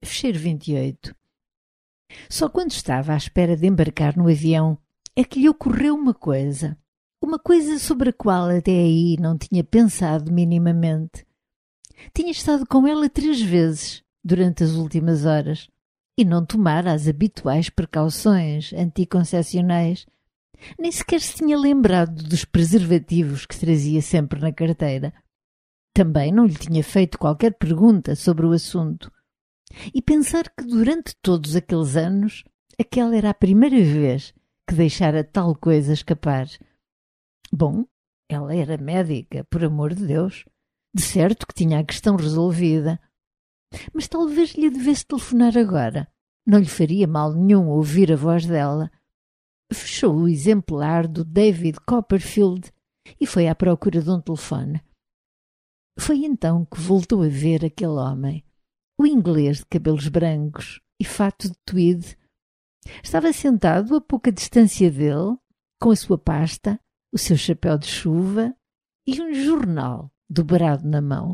fecheiro 28. Só quando estava à espera de embarcar no avião é que lhe ocorreu uma coisa sobre a qual até aí não tinha pensado minimamente. Tinha estado com ela 3 vezes durante as últimas horas e não tomara as habituais precauções anticoncepcionais. Nem sequer se tinha lembrado dos preservativos que trazia sempre na carteira. Também não lhe tinha feito qualquer pergunta sobre o assunto. E pensar que durante todos aqueles anos aquela era a primeira vez que deixara tal coisa escapar. Bom, ela era médica, por amor de Deus. De certo que tinha a questão resolvida. Mas talvez lhe devesse telefonar agora. Não lhe faria mal nenhum ouvir a voz dela. Fechou o exemplar do David Copperfield e foi à procura de um telefone. Foi então que voltou a ver aquele homem, o inglês de cabelos brancos e fato de tweed. Estava sentado a pouca distância dele, com a sua pasta, o seu chapéu de chuva e um jornal dobrado na mão.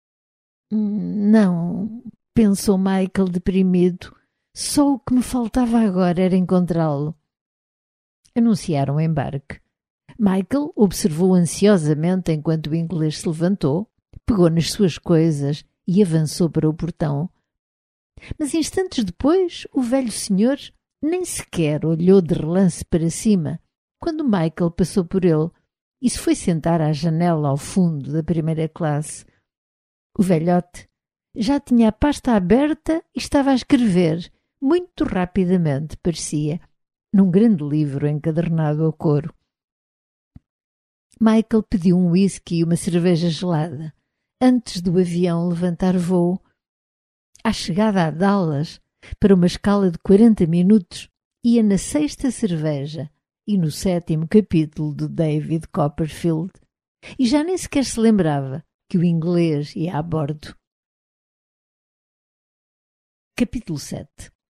Não, pensou Michael deprimido, só o que me faltava agora era encontrá-lo. Anunciaram o embarque. Michael observou ansiosamente enquanto o inglês se levantou, pegou nas suas coisas e avançou para o portão. Mas instantes depois, o velho senhor nem sequer olhou de relance para cima quando Michael passou por ele e se foi sentar à janela ao fundo da primeira classe. O velhote já tinha a pasta aberta e estava a escrever, muito rapidamente, parecia, num grande livro encadernado a coro. Michael pediu um whisky e uma cerveja gelada, antes do avião levantar voo. À chegada a Dallas, para uma escala de 40 minutos, ia na 6ª cerveja e no 7º capítulo do David Copperfield, e já nem sequer se lembrava que o inglês ia a bordo. Capítulo 7.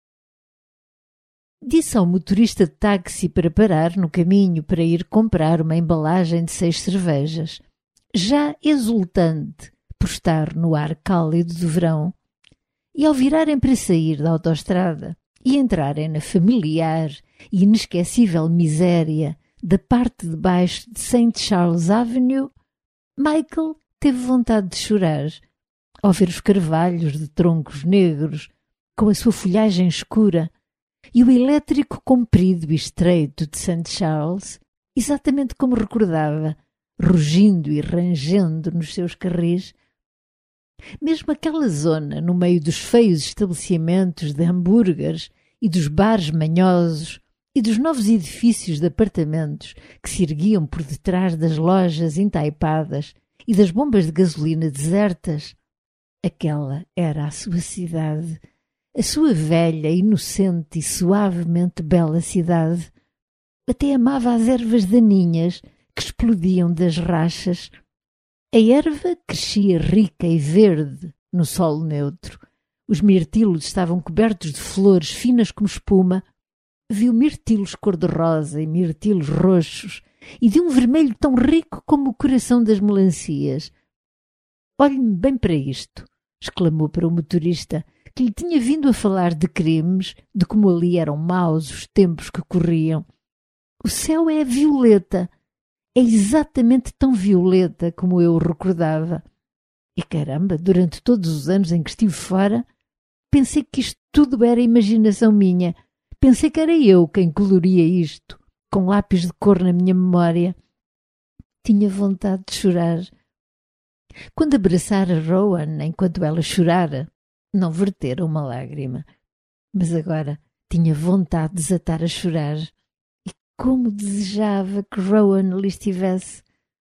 Disse ao motorista de táxi para parar no caminho para ir comprar uma embalagem de 6 cervejas, já exultante por estar no ar cálido de verão, e ao virarem para sair da autoestrada e entrarem na familiar e inesquecível miséria da parte de baixo de St. Charles Avenue, Michael teve vontade de chorar ao ver os carvalhos de troncos negros com a sua folhagem escura e o elétrico comprido e estreito de St. Charles, exatamente como recordava, rugindo e rangendo nos seus carris. Mesmo aquela zona, no meio dos feios estabelecimentos de hambúrgueres e dos bares manhosos e dos novos edifícios de apartamentos que se erguiam por detrás das lojas entaipadas e das bombas de gasolina desertas, aquela era a sua cidade, a sua velha, inocente e suavemente bela cidade. Até amava as ervas daninhas que explodiam das rachas. A erva crescia rica e verde no solo neutro. Os mirtilos estavam cobertos de flores finas como espuma. Viu mirtilos cor-de-rosa e mirtilos roxos e de um vermelho tão rico como o coração das melancias. «Olhe-me bem para isto», exclamou para o motorista, que lhe tinha vindo a falar de crimes, de como ali eram maus os tempos que corriam. «O céu é violeta. É exatamente tão violeta como eu o recordava. E caramba, durante todos os anos em que estive fora, pensei que isto tudo era imaginação minha. Pensei que era eu quem coloria isto, com lápis de cor na minha memória. Tinha vontade de chorar. Quando abraçara Rowan enquanto ela chorara, não vertera uma lágrima. Mas agora tinha vontade de desatar a chorar. Como desejava que Rowan ali estivesse.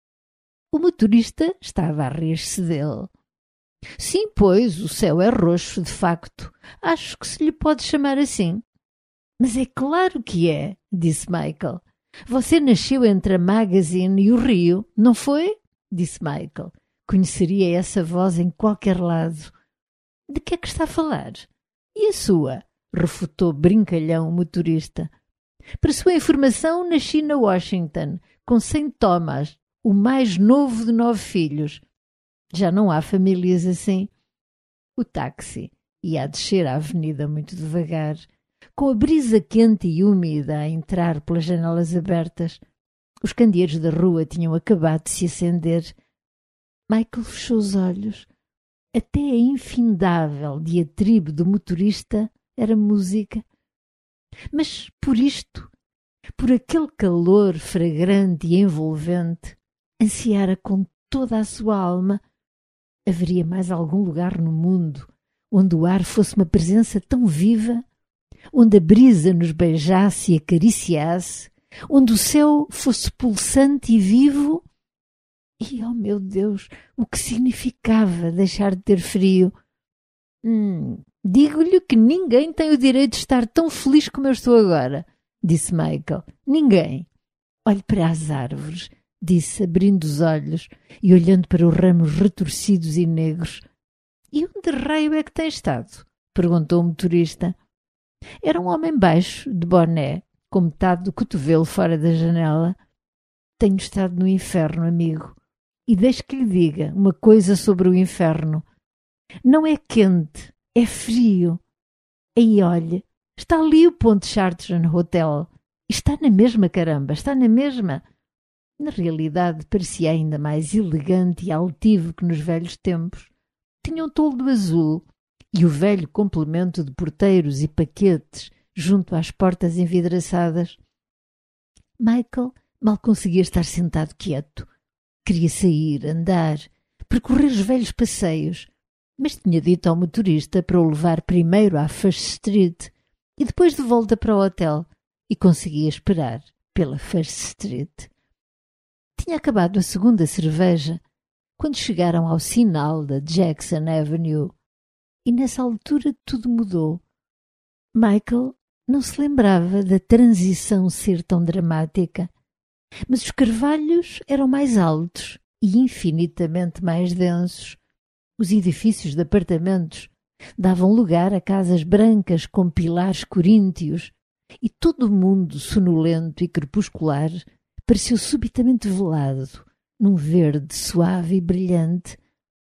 O motorista estava a rir-se dele. Sim, pois, o céu é roxo, de facto. Acho que se lhe pode chamar assim. Mas é claro que é, disse Michael. Você nasceu entre a Magazine e o Rio, não foi? Disse Michael. Conheceria essa voz em qualquer lado. De que é que está a falar? E a sua? Refutou brincalhão o motorista. Para sua informação, nasci na Washington, com St. Thomas, o mais novo de 9 filhos. Já não há famílias assim. O táxi Ia a descer a avenida muito devagar, com a brisa quente e úmida a entrar pelas janelas abertas. Os candeeiros da rua tinham acabado de se acender. Michael fechou os olhos. Até a infindável diatribe do motorista era música. Mas por isto, por aquele calor fragrante e envolvente, ansiara com toda a sua alma. Haveria mais algum lugar no mundo onde o ar fosse uma presença tão viva, onde a brisa nos beijasse e acariciasse, onde o céu fosse pulsante e vivo? E, oh meu Deus, o que significava deixar de ter frio? Digo-lhe que ninguém tem o direito de estar tão feliz como eu estou agora, disse Michael. Ninguém. Olhe para as árvores, disse, abrindo os olhos e olhando para os ramos retorcidos e negros. E onde raio é que tem estado? Perguntou o motorista. Era um homem baixo, de boné, com metade do cotovelo fora da janela. Tenho estado no inferno, amigo. E deixe que lhe diga uma coisa sobre o inferno. Não é quente, é frio. Aí, olhe, está ali o Ponte Chartrand Hotel. Está na mesma, caramba, está na mesma. Na realidade, parecia ainda mais elegante e altivo que nos velhos tempos. Tinha um toldo azul e o velho complemento de porteiros e paquetes junto às portas envidraçadas. Michael mal conseguia estar sentado quieto. Queria sair, andar, percorrer os velhos passeios, mas tinha dito ao motorista para o levar primeiro à First Street e depois de volta para o hotel, e conseguia esperar pela First Street. Tinha acabado a segunda cerveja quando chegaram ao sinal da Jackson Avenue, e nessa altura tudo mudou. Michael não se lembrava da transição ser tão dramática, mas os carvalhos eram mais altos e infinitamente mais densos. Os edifícios de apartamentos davam lugar a casas brancas com pilares coríntios, e todo o mundo sonolento e crepuscular pareceu subitamente velado num verde suave e brilhante.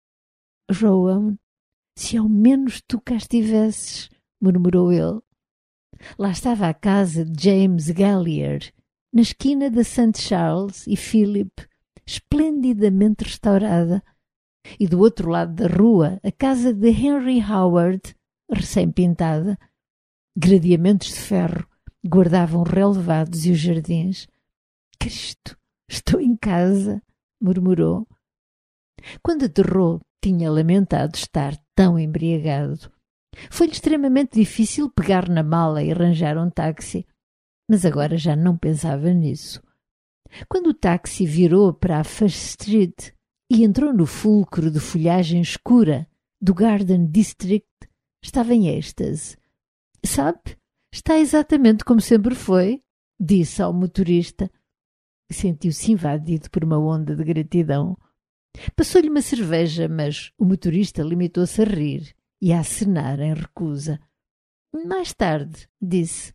Rowan, se ao menos tu cá estivesses, murmurou ele. Lá estava a casa de James Gallier, na esquina da St. Charles e Philip, esplendidamente restaurada, e do outro lado da rua a casa de Henry Howard, recém-pintada. Gradeamentos de ferro guardavam os relevados e os jardins. Cristo, estou em casa, murmurou. Quando aterrou, tinha lamentado estar tão embriagado. Foi-lhe extremamente difícil pegar na mala e arranjar um táxi, mas agora já não pensava nisso. Quando o táxi virou para a First Street e entrou no fulcro de folhagem escura do Garden District, estava em êxtase. Sabe, está exatamente como sempre foi, disse ao motorista. Sentiu-se invadido por uma onda de gratidão. Passou-lhe uma cerveja, mas o motorista limitou-se a rir e a acenar em recusa. Mais tarde, disse.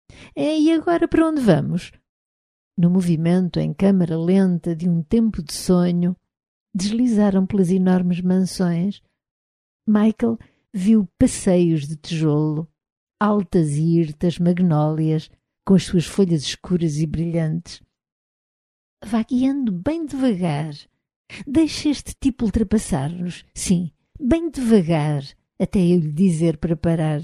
E agora para onde vamos? No movimento em câmara lenta de um tempo de sonho, deslizaram pelas enormes mansões. Michael viu passeios de tijolo, altas e hirtas magnólias, com as suas folhas escuras e brilhantes. Vá guiando bem devagar. Deixe este tipo ultrapassar-nos. Sim, bem devagar, até eu lhe dizer para parar.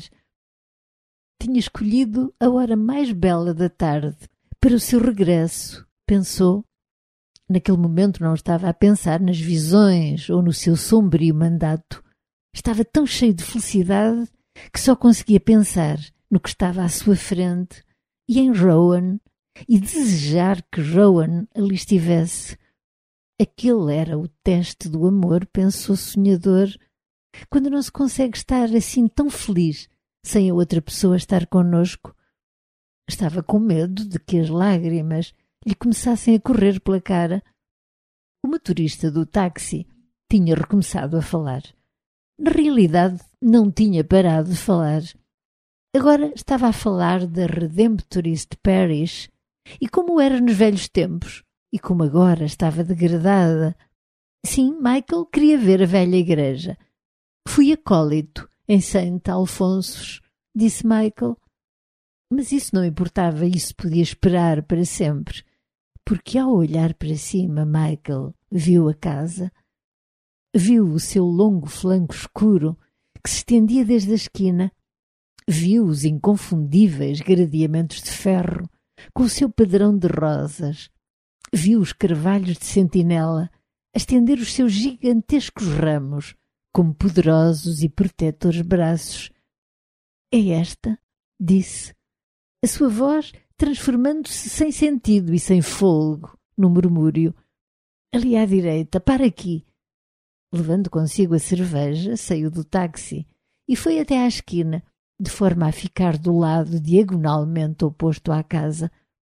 Tinha escolhido a hora mais bela da tarde para o seu regresso, pensou. Naquele momento não estava a pensar nas visões ou no seu sombrio mandato. Estava tão cheio de felicidade que só conseguia pensar no que estava à sua frente e em Rowan, e desejar que Rowan ali estivesse. Aquele era o teste do amor, pensou sonhador, quando não se consegue estar assim tão feliz sem a outra pessoa estar connosco. Estava com medo de que as lágrimas lhe começassem a correr pela cara. O motorista do táxi tinha recomeçado a falar. Na realidade, não tinha parado de falar. Agora estava a falar da Redemptorist Parish e como era nos velhos tempos e como agora estava degradada. Sim, Michael queria ver a velha igreja. Fui acólito em Saint Alphonsus, disse Michael. Mas isso não importava, isso podia esperar para sempre, porque ao olhar para cima, Michael viu a casa. Viu o seu longo flanco escuro que se estendia desde a esquina. Viu os inconfundíveis gradeamentos de ferro com o seu padrão de rosas. Viu os carvalhos de sentinela a estender os seus gigantescos ramos como poderosos e protetores braços. É esta, disse, a sua voz transformando-se sem sentido e sem fôlego num murmúrio. Ali à direita, para aqui. Levando consigo a cerveja, saiu do táxi e foi até à esquina, de forma a ficar do lado diagonalmente oposto à casa.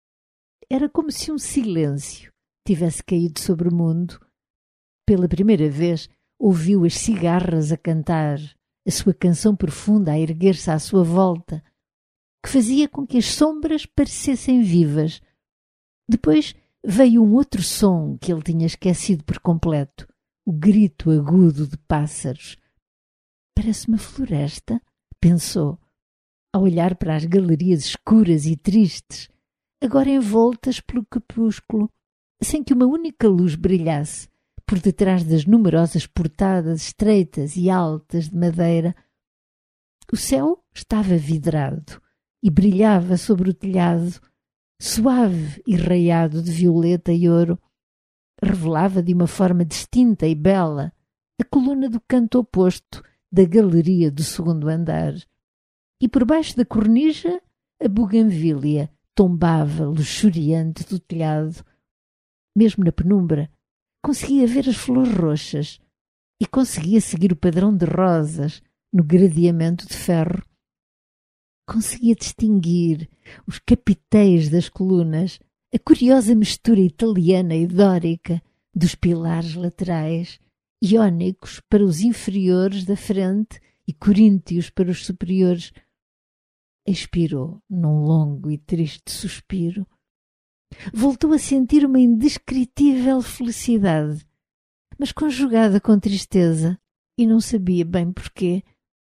Era como se um silêncio tivesse caído sobre o mundo. Pela primeira vez ouviu as cigarras a cantar, a sua canção profunda a erguer-se à sua volta, que fazia com que as sombras parecessem vivas. Depois veio um outro som que ele tinha esquecido por completo, o grito agudo de pássaros. Parece uma floresta, pensou, ao olhar para as galerias escuras e tristes, agora envoltas pelo crepúsculo, sem que uma única luz brilhasse por detrás das numerosas portadas estreitas e altas de madeira. O céu estava vidrado e brilhava sobre o telhado, suave e raiado de violeta e ouro. Revelava de uma forma distinta e bela a coluna do canto oposto da galeria do segundo andar. E por baixo da cornija a buganvília tombava luxuriante do telhado. Mesmo na penumbra, conseguia ver as flores roxas e conseguia seguir o padrão de rosas no gradeamento de ferro. Conseguia distinguir os capitéis das colunas, a curiosa mistura italiana e dórica dos pilares laterais, iónicos para os inferiores da frente e coríntios para os superiores. Expirou num longo e triste suspiro. Voltou a sentir uma indescritível felicidade, mas conjugada com tristeza, e não sabia bem porquê.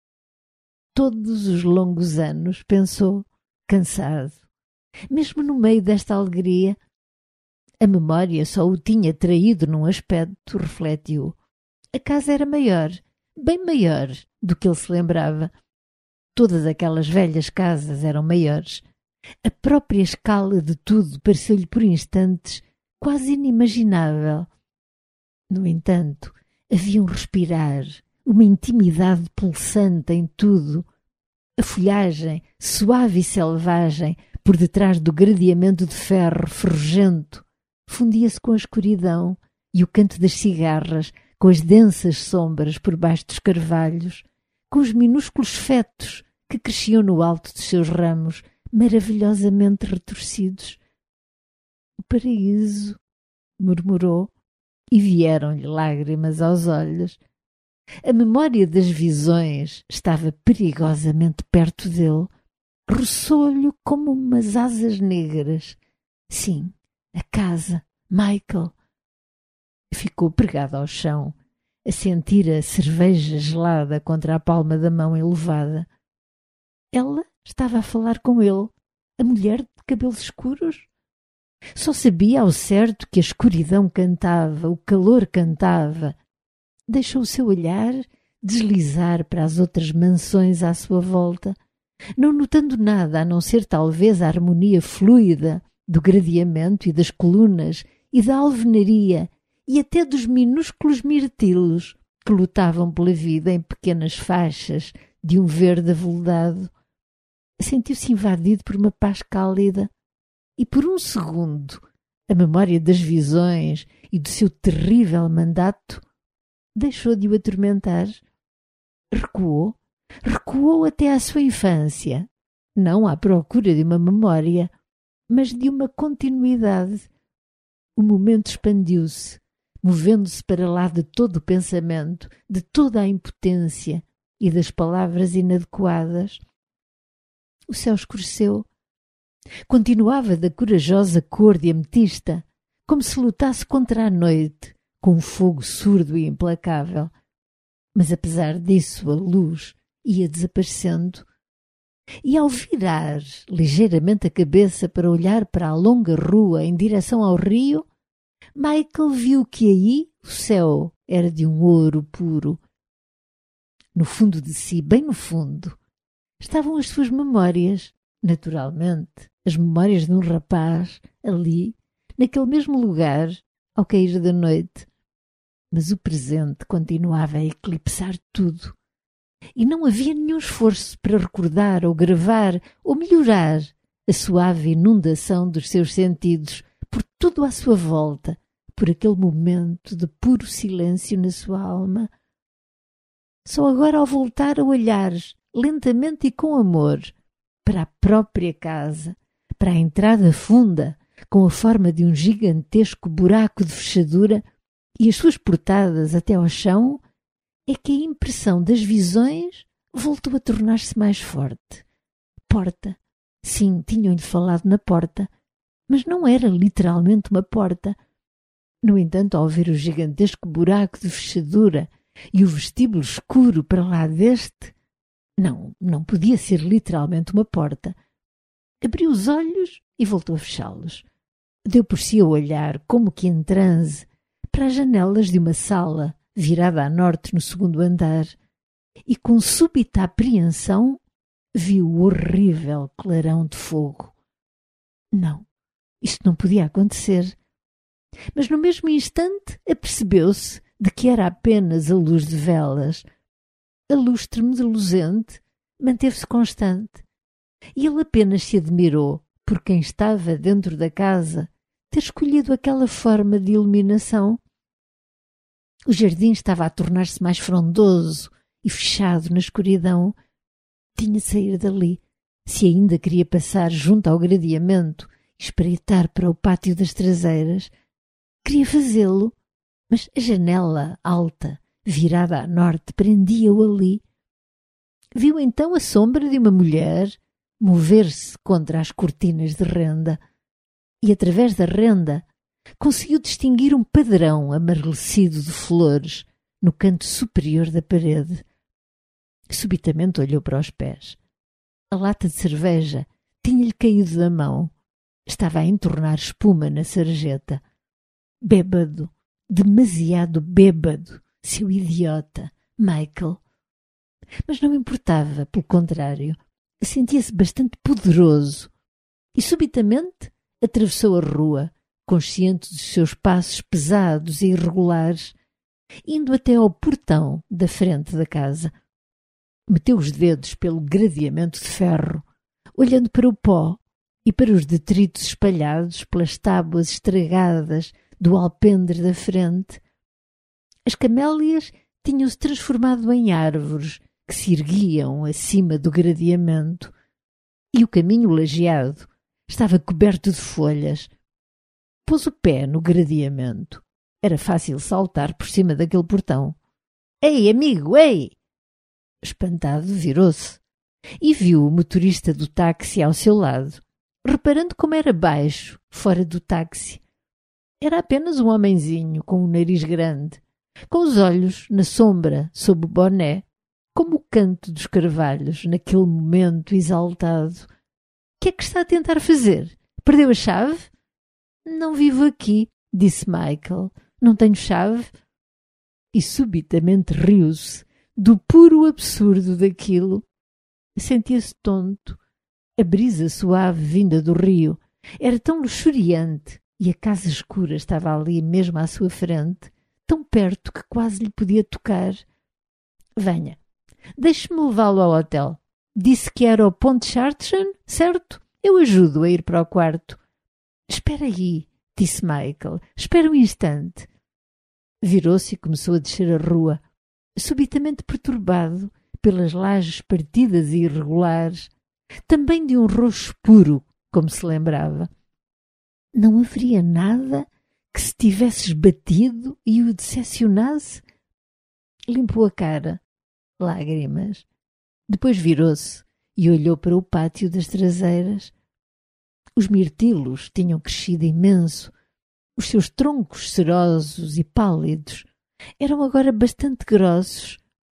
Todos os longos anos, pensou, cansado. Mesmo no meio desta alegria, a memória só o tinha traído num aspecto, refletiu. A casa era maior, bem maior do que ele se lembrava. Todas aquelas velhas casas eram maiores. A própria escala de tudo pareceu-lhe por instantes quase inimaginável. No entanto, havia um respirar, uma intimidade pulsante em tudo. A folhagem, suave e selvagem, por detrás do gradeamento de ferro ferrugento, fundia-se com a escuridão e o canto das cigarras, com as densas sombras por baixo dos carvalhos, com os minúsculos fetos que cresciam no alto dos seus ramos, maravilhosamente retorcidos. O paraíso, murmurou, e vieram-lhe lágrimas aos olhos. A memória das visões estava perigosamente perto dele. Roçou-lhe como umas asas negras. Sim, a casa, Michael. Ficou pregado ao chão, a sentir a cerveja gelada contra a palma da mão elevada. Ela estava a falar com ele, a mulher de cabelos escuros. Só sabia ao certo que a escuridão cantava, o calor cantava. Deixou o seu olhar deslizar para as outras mansões à sua volta, não notando nada a não ser talvez a harmonia fluida do gradeamento e das colunas e da alvenaria e até dos minúsculos mirtilos que lutavam pela vida em pequenas faixas de um verde aveludado. Sentiu-se invadido por uma paz cálida e por um segundo a memória das visões e do seu terrível mandato deixou de o atormentar. Recuou até à sua infância, não à procura de uma memória, mas de uma continuidade. O momento expandiu-se, movendo-se para lá de todo o pensamento, de toda a impotência e das palavras inadequadas. O céu escureceu. Continuava da corajosa cor de ametista, como se lutasse contra a noite, com um fogo surdo e implacável. Mas apesar disso, a luz ia desaparecendo, e ao virar ligeiramente a cabeça para olhar para a longa rua em direção ao rio, Michael viu que aí o céu era de um ouro puro. No fundo de si, bem no fundo, estavam as suas memórias, naturalmente, as memórias de um rapaz ali, naquele mesmo lugar, ao cair da noite. Mas o presente continuava a eclipsar tudo. E não havia nenhum esforço para recordar ou gravar ou melhorar a suave inundação dos seus sentidos por tudo à sua volta, por aquele momento de puro silêncio na sua alma. Só agora, ao voltar a olhar, lentamente e com amor, para a própria casa, para a entrada funda, com a forma de um gigantesco buraco de fechadura e as suas portadas até ao chão, é que a impressão das visões voltou a tornar-se mais forte. Porta. Sim, tinham-lhe falado na porta, mas não era literalmente uma porta. No entanto, ao ver o gigantesco buraco de fechadura e o vestíbulo escuro para lá deste, não podia ser literalmente uma porta. Abriu os olhos e voltou a fechá-los. Deu por si a olhar, como que em transe, para as janelas de uma sala virada a norte no segundo andar, e com súbita apreensão viu o horrível clarão de fogo. Não, isto não podia acontecer. Mas no mesmo instante apercebeu-se de que era apenas a luz de velas. A luz tremeluzente manteve-se constante, e ele apenas se admirou por quem estava dentro da casa ter escolhido aquela forma de iluminação. O jardim estava a tornar-se mais frondoso e fechado na escuridão. Tinha de sair dali, se ainda queria passar junto ao gradeamento e espreitar para o pátio das traseiras. Queria fazê-lo, mas a janela alta, virada a norte, prendia-o ali. Viu então a sombra de uma mulher mover-se contra as cortinas de renda, e através da renda conseguiu distinguir um padrão amarelecido de flores no canto superior da parede. Subitamente olhou para os pés. A lata de cerveja tinha-lhe caído da mão. Estava a entornar espuma na sarjeta. Bêbado, demasiado bêbado, seu idiota, Michael. Mas não importava, pelo contrário, sentia-se bastante poderoso e subitamente atravessou a rua, consciente dos seus passos pesados e irregulares, indo até ao portão da frente da casa. Meteu os dedos pelo gradeamento de ferro, olhando para o pó e para os detritos espalhados pelas tábuas estragadas do alpendre da frente. As camélias tinham-se transformado em árvores que se erguiam acima do gradeamento, e o caminho lajeado estava coberto de folhas. Pôs o pé no gradeamento. Era fácil saltar por cima daquele portão. Ei, amigo, ei! Espantado, virou-se e viu o motorista do táxi ao seu lado, reparando como era baixo, fora do táxi. Era apenas um homenzinho com um nariz grande, com os olhos na sombra sob o boné, como o canto dos carvalhos naquele momento exaltado. O que é que está a tentar fazer? Perdeu a chave? Não vivo aqui, disse Michael. Não tenho chave? E subitamente riu-se do puro absurdo daquilo. Sentia-se tonto. A brisa suave vinda do rio era tão luxuriante e a casa escura estava ali mesmo à sua frente, tão perto que quase lhe podia tocar. Venha, deixe-me levá-lo ao hotel. Disse que era o Pontchartrain, certo? Eu ajudo a ir para o quarto. Espera aí, disse Michael. Espera um instante. Virou-se e começou a descer a rua, subitamente perturbado pelas lajes partidas e irregulares, também de um roxo puro, como se lembrava. Não haveria nada que se tivesse esbatido e o decepcionasse? Limpou a cara. Lágrimas. Depois virou-se e olhou para o pátio das traseiras. Os mirtilos tinham crescido imenso. Os seus troncos cerosos e pálidos eram agora bastante grossos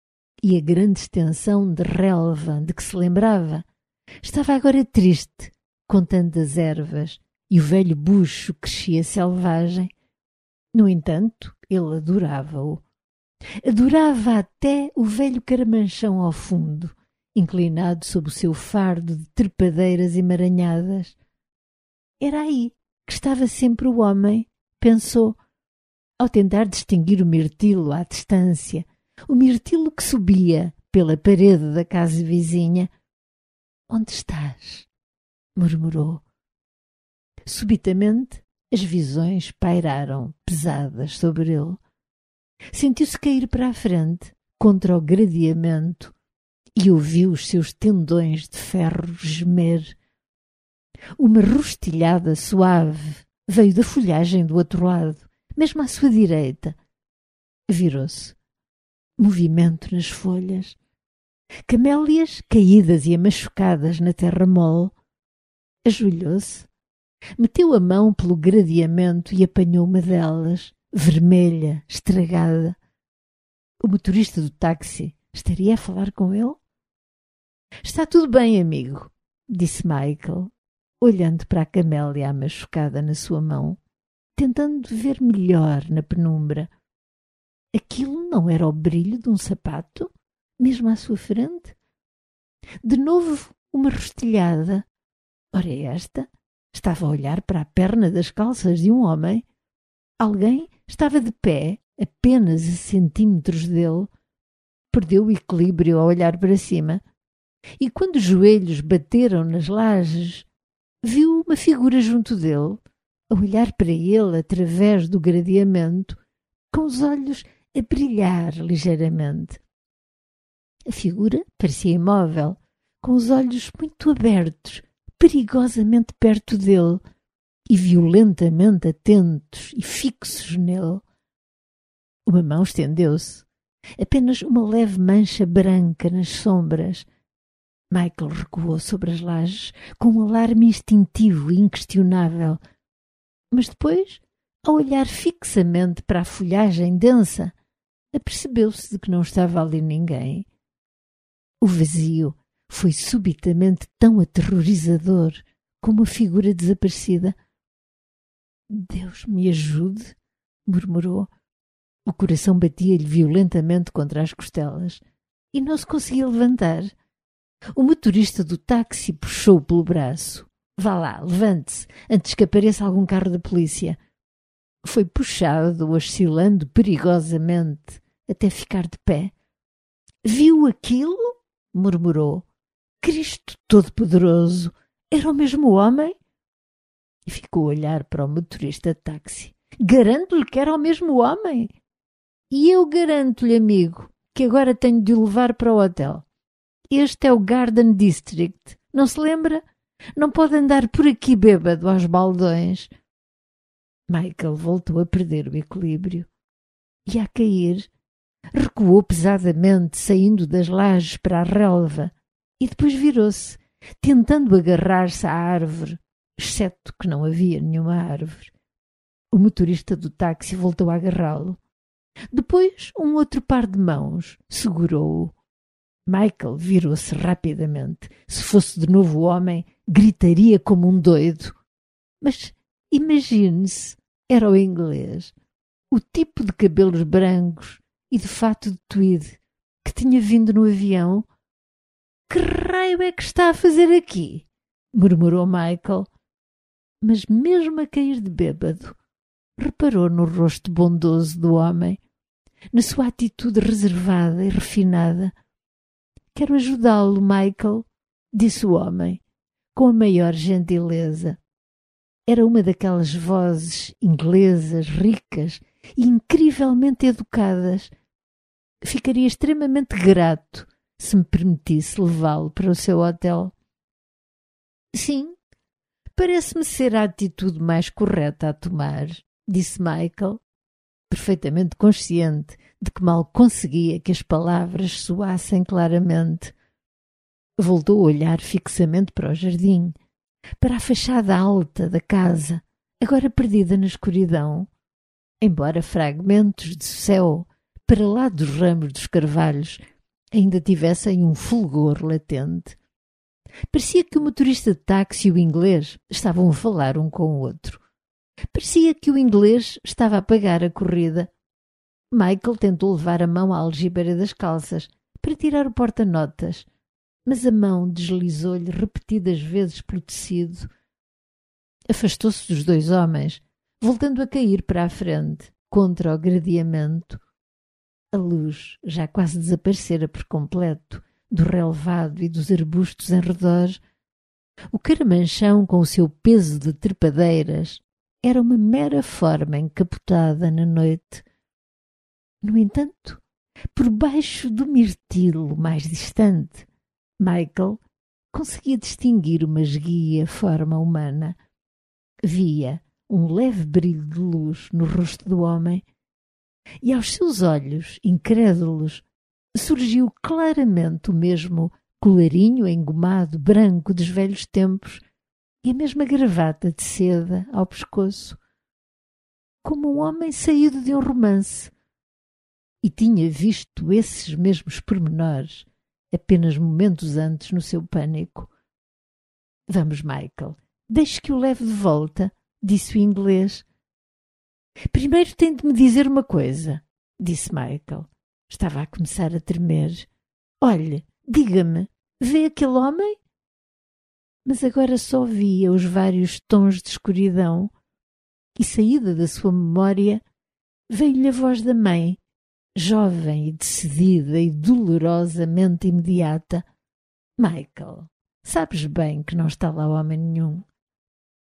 e a grande extensão de relva de que se lembrava. Estava agora triste, contando as ervas, e o velho bucho crescia selvagem. No entanto, ele adorava-o. Adorava até o velho caramanchão ao fundo, inclinado sob o seu fardo de trepadeiras emaranhadas. Era aí que estava sempre o homem, pensou, ao tentar distinguir o mirtilo à distância, o mirtilo que subia pela parede da casa vizinha. Onde estás? Murmurou. Subitamente, as visões pairaram pesadas sobre ele. Sentiu-se cair para a frente, contra o gradeamento, e ouviu os seus tendões de ferro gemer. Uma rostilhada suave veio da folhagem do outro lado, mesmo à sua direita. Virou-se. Movimento nas folhas. Camélias caídas e amachucadas na terra mole. Ajoelhou-se. Meteu a mão pelo gradeamento e apanhou uma delas, vermelha, estragada. O motorista do táxi estaria a falar com ele? Está tudo bem, amigo, disse Michael, olhando para a camélia machucada na sua mão, tentando ver melhor na penumbra. Aquilo não era o brilho de um sapato, mesmo à sua frente? De novo uma rostilhada. Ora, esta estava a olhar para a perna das calças de um homem. Alguém estava de pé, apenas a centímetros dele. Perdeu o equilíbrio ao olhar para cima. E quando os joelhos bateram nas lajes, viu uma figura junto dele, a olhar para ele através do gradeamento, com os olhos a brilhar ligeiramente. A figura parecia imóvel, com os olhos muito abertos, perigosamente perto dele e violentamente atentos e fixos nele. Uma mão estendeu-se, apenas uma leve mancha branca nas sombras. Michael recuou sobre as lajes com um alarme instintivo e inquestionável, mas depois, ao olhar fixamente para a folhagem densa, apercebeu-se de que não estava ali ninguém. O vazio foi subitamente tão aterrorizador como a figura desaparecida. Deus me ajude, murmurou. O coração batia-lhe violentamente contra as costelas e não se conseguia levantar. O motorista do táxi puxou-o pelo braço. Vá lá, levante-se, antes que apareça algum carro da polícia. Foi puxado, oscilando perigosamente, até ficar de pé. Viu aquilo? Murmurou. Cristo Todo-Poderoso! Era o mesmo homem? E ficou a olhar para o motorista de táxi. Garanto-lhe que era o mesmo homem. E eu garanto-lhe, amigo, que agora tenho de o levar para o hotel. Este é o Garden District. Não se lembra? Não pode andar por aqui bêbado aos baldões. Michael voltou a perder o equilíbrio. E a cair, recuou pesadamente, saindo das lajes para a relva, e depois virou-se, tentando agarrar-se à árvore, exceto que não havia nenhuma árvore. O motorista do táxi voltou a agarrá-lo. Depois, um outro par de mãos segurou-o. Michael virou-se rapidamente. Se fosse de novo o homem, gritaria como um doido. Mas imagine-se, era o inglês, o tipo de cabelos brancos e de fato de tweed que tinha vindo no avião. Que raio é que está a fazer aqui? Murmurou Michael. Mas mesmo a cair de bêbado, reparou no rosto bondoso do homem, na sua atitude reservada e refinada. Quero ajudá-lo, Michael, disse o homem, com a maior gentileza. Era uma daquelas vozes inglesas, ricas e incrivelmente educadas. Ficaria extremamente grato se me permitisse levá-lo para o seu hotel. Sim, parece-me ser a atitude mais correta a tomar, disse Michael, perfeitamente consciente de que mal conseguia que as palavras soassem claramente. Voltou a olhar fixamente para o jardim, para a fachada alta da casa, agora perdida na escuridão, embora fragmentos de céu, para lá dos ramos dos carvalhos, ainda tivessem um fulgor latente. Parecia que o motorista de táxi e o inglês estavam a falar um com o outro. Parecia que o inglês estava a pagar a corrida. Michael tentou levar a mão à algibeira das calças para tirar o porta-notas, mas a mão deslizou-lhe repetidas vezes pelo tecido. Afastou-se dos dois homens, voltando a cair para a frente, contra o gradeamento. A luz já quase desaparecera por completo do relevado e dos arbustos em redor. O caramanchão, com o seu peso de trepadeiras, era uma mera forma encapotada na noite. No entanto, por baixo do mirtilo mais distante, Michael conseguia distinguir uma esguia forma humana. Via um leve brilho de luz no rosto do homem e aos seus olhos incrédulos surgiu claramente o mesmo colarinho engomado branco dos velhos tempos e a mesma gravata de seda ao pescoço, como um homem saído de um romance. E tinha visto esses mesmos pormenores apenas momentos antes no seu pânico. Vamos, Michael, deixe que o leve de volta, disse o inglês. Primeiro tem de me dizer uma coisa, disse Michael. Estava a começar a tremer. Olhe, diga-me, vê aquele homem? Mas agora só via os vários tons de escuridão e, saída da sua memória, veio-lhe a voz da mãe, jovem e decidida e dolorosamente imediata. Michael, sabes bem que não está lá homem nenhum.